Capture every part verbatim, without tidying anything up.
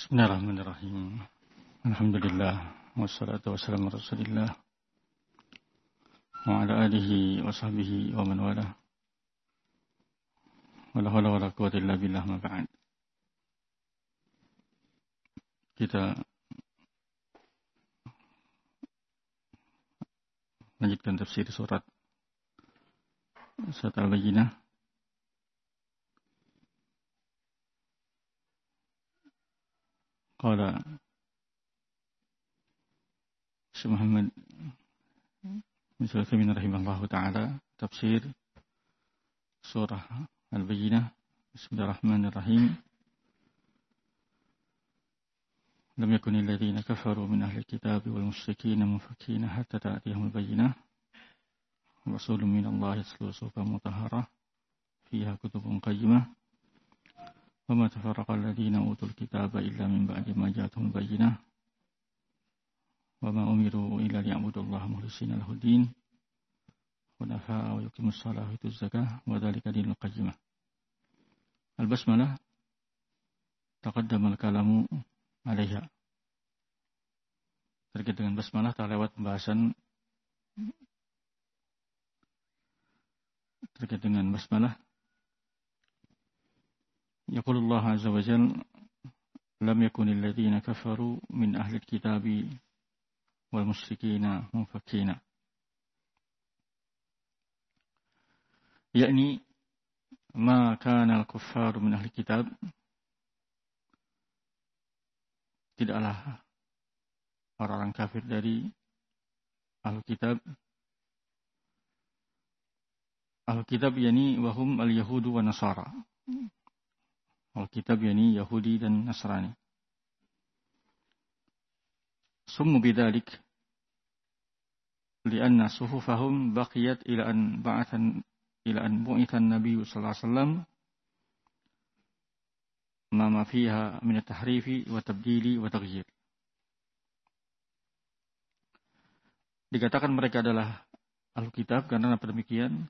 Bismillahirrahmanirrahim. Alhamdulillah wassalatu wassalamu ala Rasulillah wa ala alihi wa sahbihi wa man wala. Wala hawla wala quwwata illa billah ma ba'd. Kita lanjutkan tafsir surat Surat Al-Bayyinah. Qala Syekh Muhammad bin Sulaiman rahimahullahu taala tafsir surah Al-Bayyinah. Bismillahirrahmanirrahim. Lam yakunil ladzina kafaru min ahli kitab wal musyrikin munfakkina hatta ta'tiyahumul bayyinah. Rasulun minallahi yatlu suhufan mutahharah fiha kutubun qayyimah. وما تفرق الذين أوتوا الكتاب إلا من بعد ما جاءتهم البينة وما أمروا إلا ليعبدوا الله مخلصين له الدين حنفاء ويقيموا الصلاة ويؤتوا الزكاة وذلك دين القيمة. البسملة تقدم الكلام عليها. Terkait dengan basmalah telah lewat pembahasan terkait dengan basmalah. يقول الله عز وجل لم يكن الذين كفروا من أهل الكتاب والمشركين منفكين. يعني ما كان الكفار من أهل الكتاب, tidaklah orang-orang kafir dari Ahlul Kitab. Ahlul Kitab yani wahum al-Yahudu wa Nasara. Al-Kitab yani Yahudi dan Nasrani. Summu bidzalik lianna suhufahum baqiyat ila an ba'athan ila an bu'itha an-nabiy sallallahu alaihi wasallam ma ma fiha min at-tahrifi wa tabdili wa taghyir. Dikatakan mereka adalah Ahlul Kitab karena apa demikian?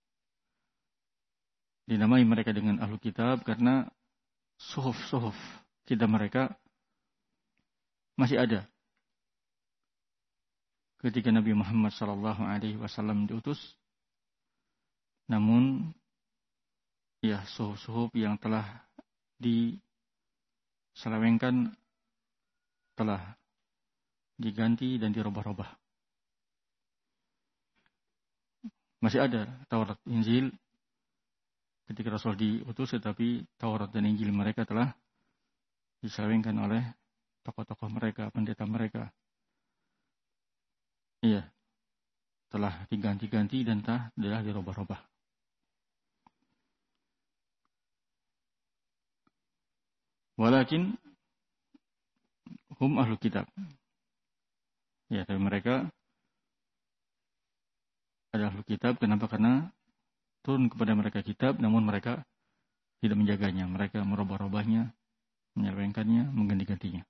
Dinamai mereka dengan Ahlul Kitab karena suhuf-suhuf kitab mereka masih ada ketika Nabi Muhammad sallallahu alaihi wasallam diutus. Namun ya suhuf-suhuf yang telah diselewengkan telah diganti dan dirubah-rubah. Masih ada Taurat, Injil ketika Rasul diutus, tetapi Taurat dan Injil mereka telah diselewengkan oleh tokoh-tokoh mereka, pendeta mereka. Iya, telah diganti-ganti dan telah dirubah-rubah. Walakin hum ahlul kitab. Ya, tapi mereka adalah ahlul kitab. Kenapa? Karena turun kepada mereka kitab, namun mereka tidak menjaganya. Mereka merubah-rubahnya, menyelewengkannya, mengganti-gantinya.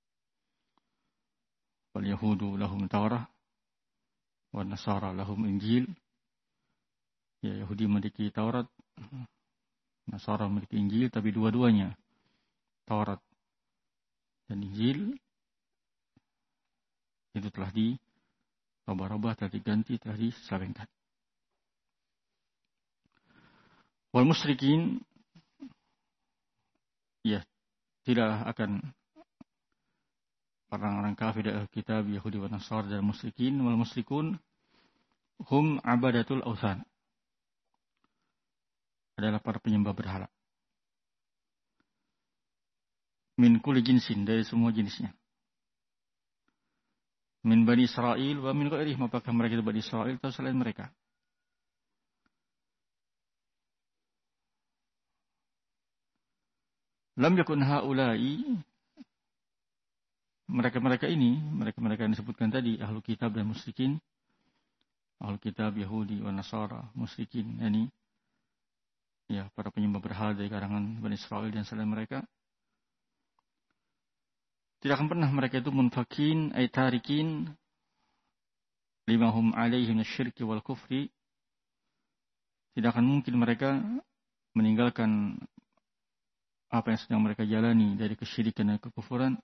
Wal Yahudu lahum Taurah, wan Nasara lahum Injil. Ya, Yahudi memiliki Taurat, Nasara memiliki Injil, tapi dua-duanya Taurat dan Injil itu telah dirubah-rubah, telah diganti, telah diselewengkan. Wal musyrikin, ya tidaklah akan orang-orang kafir dari kitab Yahudi wa Nasara dan musyrikin. Wal musyrikun hum abadatul awthan, adalah para penyembah berhala. Min kulli jinsin, dari semua jenisnya. Min Bani Israel wa min ghairihim, apakah mereka itu Bani Israel atau selain mereka. Lam yakun haula'i, mereka-mereka ini, mereka-mereka yang disebutkan tadi, Ahlul Kitab dan musyrikin. Ahlul Kitab, Yahudi, wa Nasara, musyrikin, yani ya para penyembah berhala dari kalangan Bani Israel dan selain mereka. Tidak akan pernah mereka itu munfakin ay tarikin lima hum alaihi minasyirki wal kufri. Tidak akan mungkin mereka meninggalkan apa yang sedang mereka jalani dari kesyirikan dan kekufuran.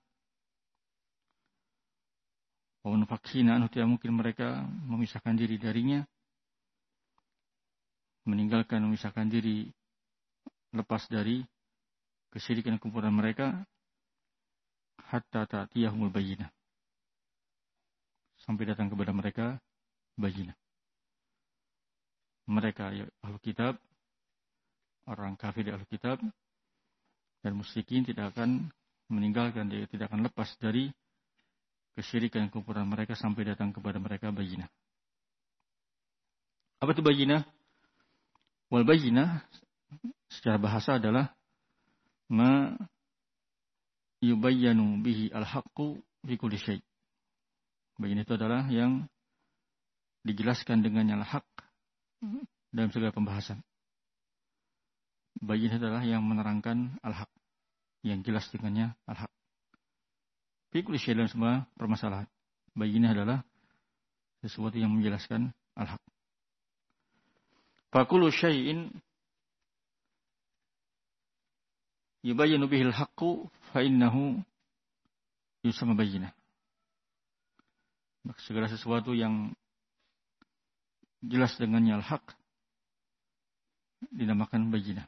Wa munafiqina anhu, tidak mungkin mereka memisahkan diri darinya, meninggalkan memisahkan diri lepas dari kesyirikan dan kekufuran mereka, hatta ta'tiyahumul bayyinah, sampai datang kepada mereka bayyinah. Mereka ya ahlu kitab, orang kafir ahlu kitab dan musyrikin tidak akan meninggalkan, dia tidak akan lepas dari kesyirikan dan kekufuran mereka sampai datang kepada mereka bayyinah. Apa itu bayyinah? Wal bayyinah secara bahasa adalah ma yubayyanu bihi al-haqqu fi kulli syai'. Bayyinah itu adalah yang dijelaskan dengannya al-haq dalam segala pembahasan. Bayyinah adalah yang menerangkan al-haq, yang jelas dengannya al-haq. Fi kulli syai' dalam semua permasalahan. Bayyinah adalah sesuatu yang menjelaskan al-haq. Fa kullu syai'in yubayyanu bihi al-haqqu fa innahu yusamma bayyinah. Maka segala sesuatu yang jelas dengannya al-haq dinamakan bayyinah.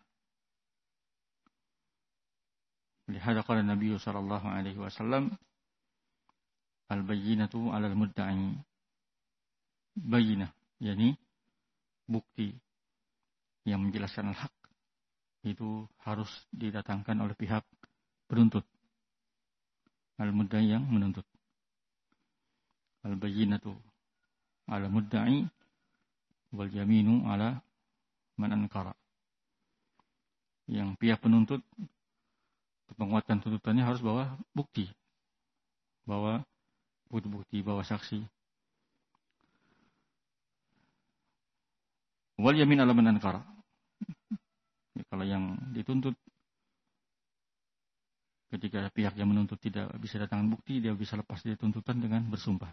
Lihada qala Nabi sallallahu alaihi wasallam, al-bayyinatu 'alal mudda'i. Bayyinah, yakni bukti yang menjelaskan al-haq itu harus didatangkan oleh pihak penuntut. Al-mudda'i yang menuntut. Al-bayyinatu 'ala mudda'i wal yaminu 'ala man ankara. Yang pihak penuntut menguatkan tuntutannya harus bawa bukti. Bawa bukti-bukti, bawa saksi. Wal yamin 'ala man ankara. Kalau yang dituntut, ketika pihak yang menuntut tidak bisa datangkan bukti, dia bisa lepas dari tuntutan dengan bersumpah.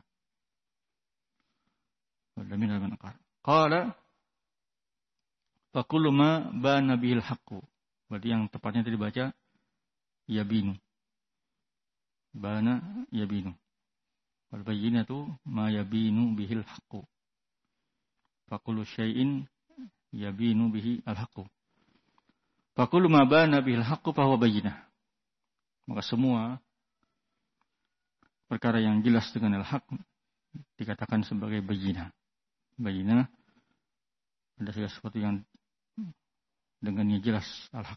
Wal yamin 'ala man ankara. Qala fa kullu ma bana bihil haqqu. Berarti yang tepatnya tadi baca yabinu. Bana yabinu. Wal bayyinatu ma yabinu bihil haqqu. Fa kullu syai'in yabinu bihi al haqqu. Fa kullu ma bana bihil haqqu fa huwa bayyinah. Maka semua perkara yang jelas dengan al-haq dikatakan sebagai bayyinah. Bayyinah ada segala sesuatu yang dengannya jelas al-haq.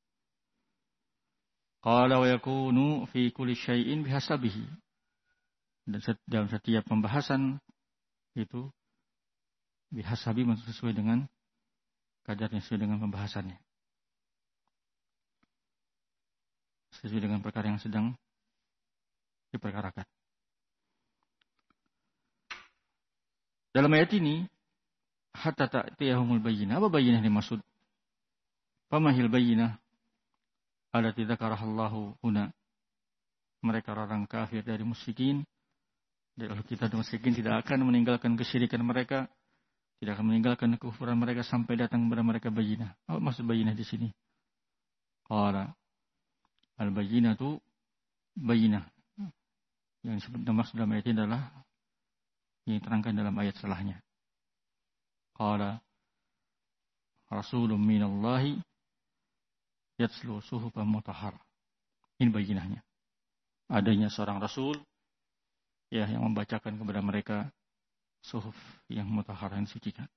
Qala wa yakunu fi kulli syai'in bihasabihi. Dan dalam setiap pembahasan itu bihasabi maksudnya sesuai dengan kadarnya, sesuai dengan pembahasannya. Sesuai dengan perkara yang sedang diperkarakan. Dalam ayat ini, hatta ta'tiyahumul bayyinah. Apa bayyinah yang dimaksud? Pamahil bayyinah allati dzakarahallahu huna. Mereka orang kafir dari musyrikin, dari ahli kitab dan musyrikin tidak akan meninggalkan kesyirikan mereka, tidak akan meninggalkan kekufuran mereka sampai datang kepada mereka bayyinah. Apa maksud bayyinah di sini? Qala al-bayyinatu bayyinah. Yang disebut maksud dalam ayat ini adalah yang diterangkan dalam ayat setelahnya. Qala rasulun minallahi yatslu suhufan mutahhar. Ini bayyinahnya. Adanya seorang rasul ya yang membacakan kepada mereka suhuf yang mutahhar, yang disucikan.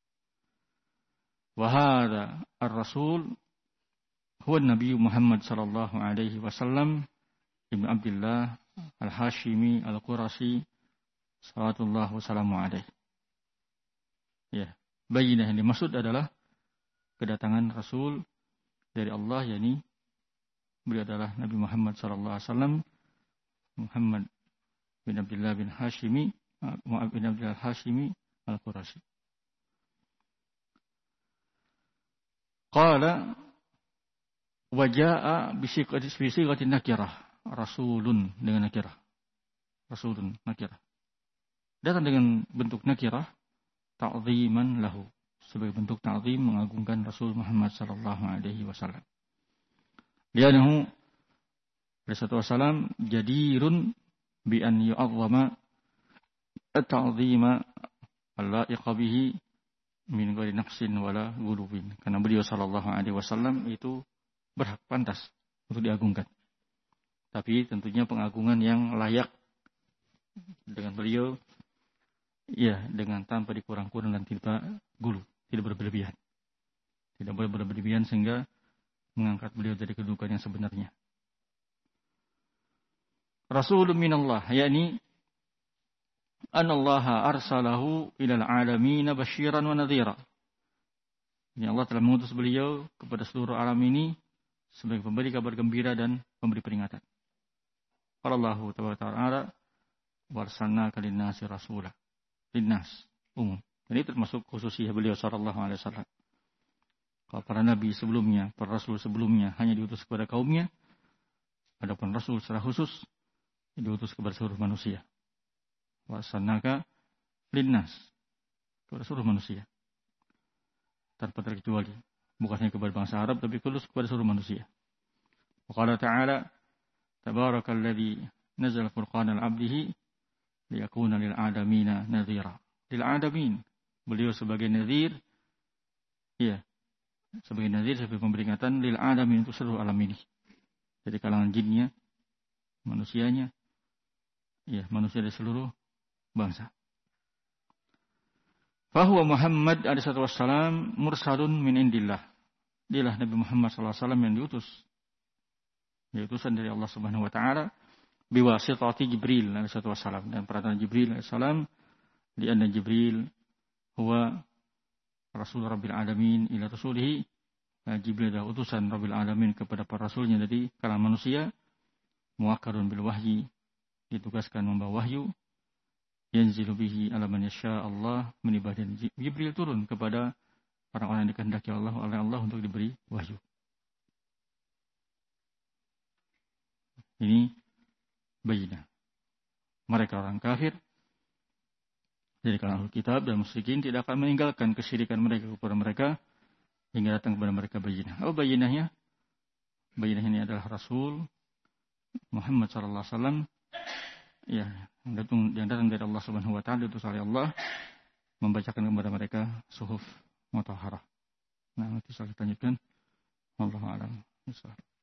Wa hadza ar-rasul huwa Nabi Muhammad sallallahu alaihi wasallam ibnu Abdullah al-Hashimi al-Qurashi sallallahu wasallamu alaihi. Ya, bayyinah yang dimaksud adalah kedatangan Rasul dari Allah, yakni beliau adalah Nabi Muhammad sallallahu alaihi wasallam, Muhammad bin Abdullah bin Hashimi, Mu'ab bin Abdullah Hashimi al-Qurashi. Qala wa jaa bi sighatin nakirah, rasulun dengan nakirah. Rasulun nakirah. Datang dengan bentuk nakirah, ta'ziman lahu, sebagai bentuk ta'zim, mengagungkan Rasul Muhammad sallallahu alaihi wasallam. Lianahu alaihi wasallam jadirun bi an yu'azzama at-ta'zima al-la'iqa bihi min ghairi naqsin wala ghulubin. Karena beliau sallallahu alaihi wasallam itu berhak, pantas untuk diagungkan. Tapi tentunya pengagungan yang layak dengan beliau, ya, dengan tanpa dikurang-kurang dan tidak gulu, tidak berlebihan. Tidak boleh berlebihan sehingga mengangkat beliau dari kedudukan yang sebenarnya. Rasulun minallah, yakni anallaha arsalahu ilal alamin basyiran wa nadhira. Ini Allah telah mengutus beliau kepada seluruh alam ini sebagai pemberi kabar gembira dan pemberi peringatan. Qala Allahu ta'ala warsalnaka lin-nasi rasula. Linnas, umum. Ini termasuk khususiyah beliau sallallahu alaihi wasallam. Kalau para nabi sebelumnya, para rasul sebelumnya hanya diutus kepada kaumnya, adapun rasul secara khusus diutus kepada seluruh manusia. Warsalnaka linnas, kepada seluruh manusia, tanpa terkecuali. Bukan hanya kepada bangsa Arab, tapi khusus kepada seluruh manusia. Wa qala ta'ala tabarakalladzi nazala furqana al-'abdihi liyakuna lil 'alamina nadhira. Lil 'alamin, beliau sebagai nadhir, ya, sebagai nadhir, sebagai peringatan lil 'alamin, untuk seluruh alam ini. Jadi kalangan jinnya, manusianya, ya, manusia dari seluruh bangsa. Fahuwa Muhammad alaihi wassalam mursalun min indillah. Dialah Nabi Muhammad sallallahu alaihi wasallam yang diutus. Diutusan dari Allah Subhanahu wa taala biwasitati Jibril alaihi wassalam, dan perantara Jibril alaihi salam, di anna Jibril huwa Rasul Rabbil Alamin ila rasulihi. Nah, Jibril adalah utusan Rabbil Alamin kepada para rasulnya dari kalangan manusia. Muwakkalun bil wahyi, ditugaskan membawa wahyu. Yanzilu bihi ala man yasha Allah min ibadihi. Jibril turun kepada orang-orang yang dikehendaki Allah oleh Allah untuk diberi wahyu. Ini bayinah. Mereka orang kafir dari kalangan kitab dan musyrikin tidak akan meninggalkan kesyirikan mereka kepada mereka hingga datang kepada mereka bayinah. Apa bayinahnya? Bayinah ini adalah Rasul Muhammad sallallahu alaihi wasallam, ya, yang datang, yang datang dari Allah Subhanahu wa taala, itu oleh Allah, membacakan kepada mereka suhuf mutahharah. Nah, nanti saya lanjutkan. Wallahu a'lam.